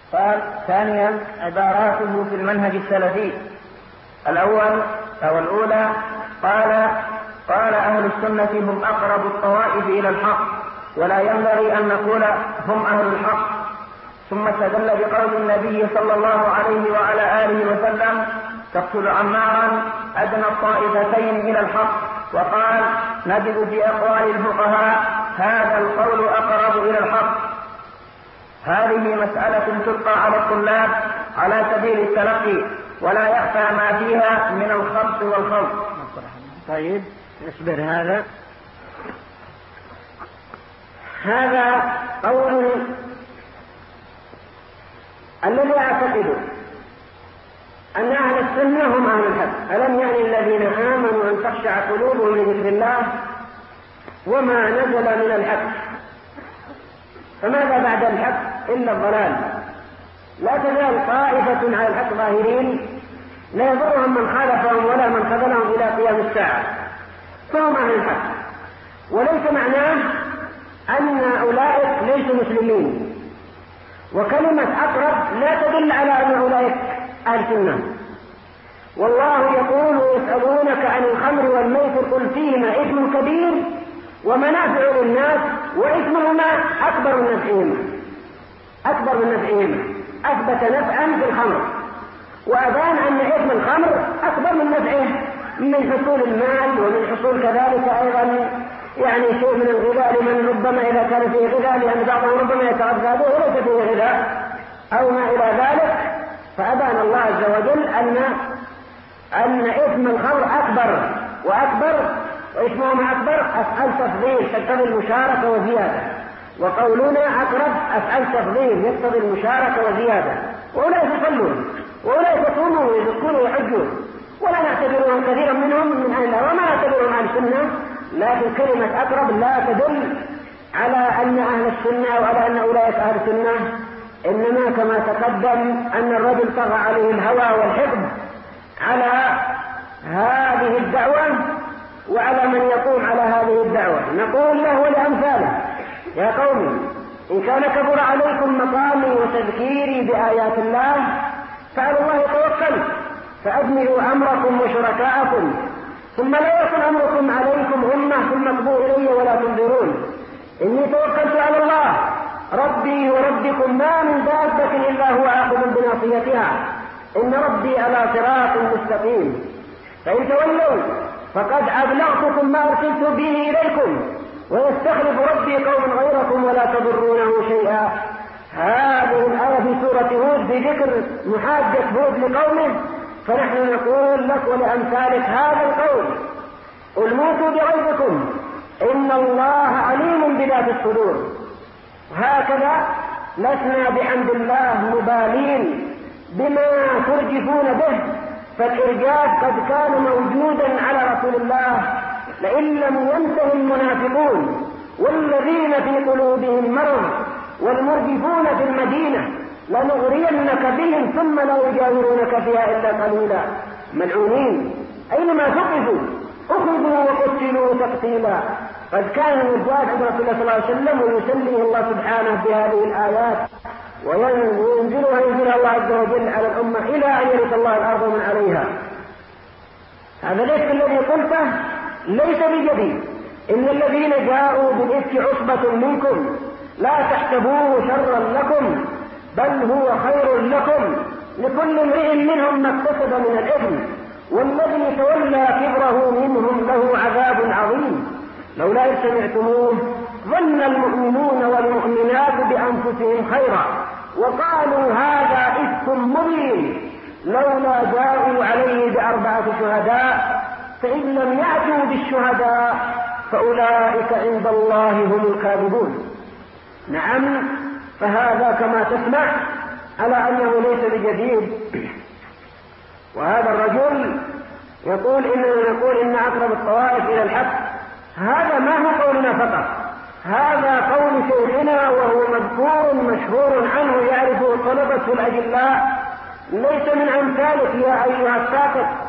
قال ثانيا عباراته في المنهج السلفي. الأولى قال أهل السنة هم أقرب الطوائف إلى الحق، ولا ينبغي أن نقول هم أهل الحق. ثم استدل بقول النبي صلى الله عليه وعلى آله وسلم: تقتل عمارا أدنى الطائفتين إلى الحق، وقال: نجد في أقوال الفقهاء هذا القول أقرب إلى الحق. هذه مسألة تلقى على الطلاب على سبيل التلقي، ولا يخفى ما فيها من الخبط والخوض. طيب اصبر. هذا قول الذي أعتقد أن أهل السنة هم أهل الحق. ألم يعني الذين آمنوا أن تخشع قلوبهم لذكر الله وما نزل من الحق؟ فماذا بعد الحق إلا الضلال. لا تزال طائفة على الحق ظاهرين، لا يضرهم من خالفهم ولا من خذلهم إلى قيام الساعة، فهم أهل الحق. وليس معناه أن أولئك ليسوا مسلمين، وكلمة أقرب لا تدل على أن أولئك أهل سنة. والله يقول: يسألونك عن الخمر والميسر قل فيهما إثم كبير ومنافع للناس وإثمهما أكبر من نفعهما. أثبت نفعا في الخمر، وأبان أن إثم الخمر أكبر من نفعه من حصول المال، ومن حصول كذلك أيضا شيء من الغذاء لمن ربما إذا كان فيه غذاء، لأن بعضهم ربما يتغذى به وليس فيه غذاء أو ما إلى ذلك. فأبان الله عز وجل أن إثم الخمر أكبر وإثمهما أكبر. أفعل تفضيل تقتضي المشاركة وزيادة، وقولنا أقرب أفعل تفضيل يقتضي المشاركة وزيادة. وأولئك يصلون وأولئك يصومون ويزكون ويحجون، ولا نعتبرهم كثيرا منهم من أهل الله وما نعتبرهم أهل السنة. لكن كلمة أقرب لا تدل على أن أهل السنة وعلى أن أولئك أهل السنة، إنما كما تقدم أن الرجل طغى عليه الهوى والحقد على هذه الدعوة وعلى من يقوم على هذه الدعوة. نقول له ولأمثاله: يا قوم، إن كان كبر عليكم مقامي وتذكيري بآيات الله فعلى الله توكلوا، فأجمعوا أمركم وشركاءكم، ثم لا يكن أمركم عليكم غمة ثم اقضوا إلي ولا تنظرون. إني توكلت على الله ربي وربكم، ما من دابة إلا هو آخذ بناصيتها، إن ربي على صراط مستقيم. فإن تولوا فقد أبلغتكم ما أرسلت به إليكم، ويستخلف ربي قوما غيركم ولا تضرونه شيئا. هذه الآية في سورة هود في ذكر محاجة هود لقومه، فنحن نقول لك ولأمثالك هذا القول: قل موتوا بغيظكم إن الله عليم بذات الصدور. هكذا لسنا بحمد الله مبالين بما ترجفون به، فالإرجاف قد كان موجودا على رسول الله. لئن لم ينته المنافقون والذين في قلوبهم مرض والمرجفون في المدينة لنغرينك بهم ثم لا يجاورونك فيها إلا قليلا ملعونين أينما ثقفوا أخذوا وقتلوا تقتيلا. قد كان الرجال عند رسول الله صلى الله عليه وسلم ويسليه الله سبحانه بهذه الآيات، وينزلها الله عز وجل على الأمة إلى أن يرث الله الأرض من عليها. هذا ليس الذي قلته ليس بجديد. إن الذين جاءوا بالإفك عصبة منكم لا تحسبوه شرا لكم بل هو خير لكم، لكل امرئ منهم ما اكتسب من الإثم، والذي تولى كبره منهم له عذاب عظيم. لولا إذ سمعتموه ظن المؤمنون والمؤمنات بأنفسهم خيرا وقالوا هذا إفك مبين لولا جاءوا عليه ب4 شهداء فإن لم يأتوا بالشهداء فأولئك عند الله هم الكاذبون. نعم، فهذا كما تسمع على أنه ليس بجديد. وهذا الرجل يقول إننا نقول إن أقرب الطوائف إلى الحق. هذا ما هو قولنا فقط، هذا قول شيخنا وهو مذكور مشهور عنه يعرفه طلبة الأجلاء، ليس من أمثالك يا أيها الساقط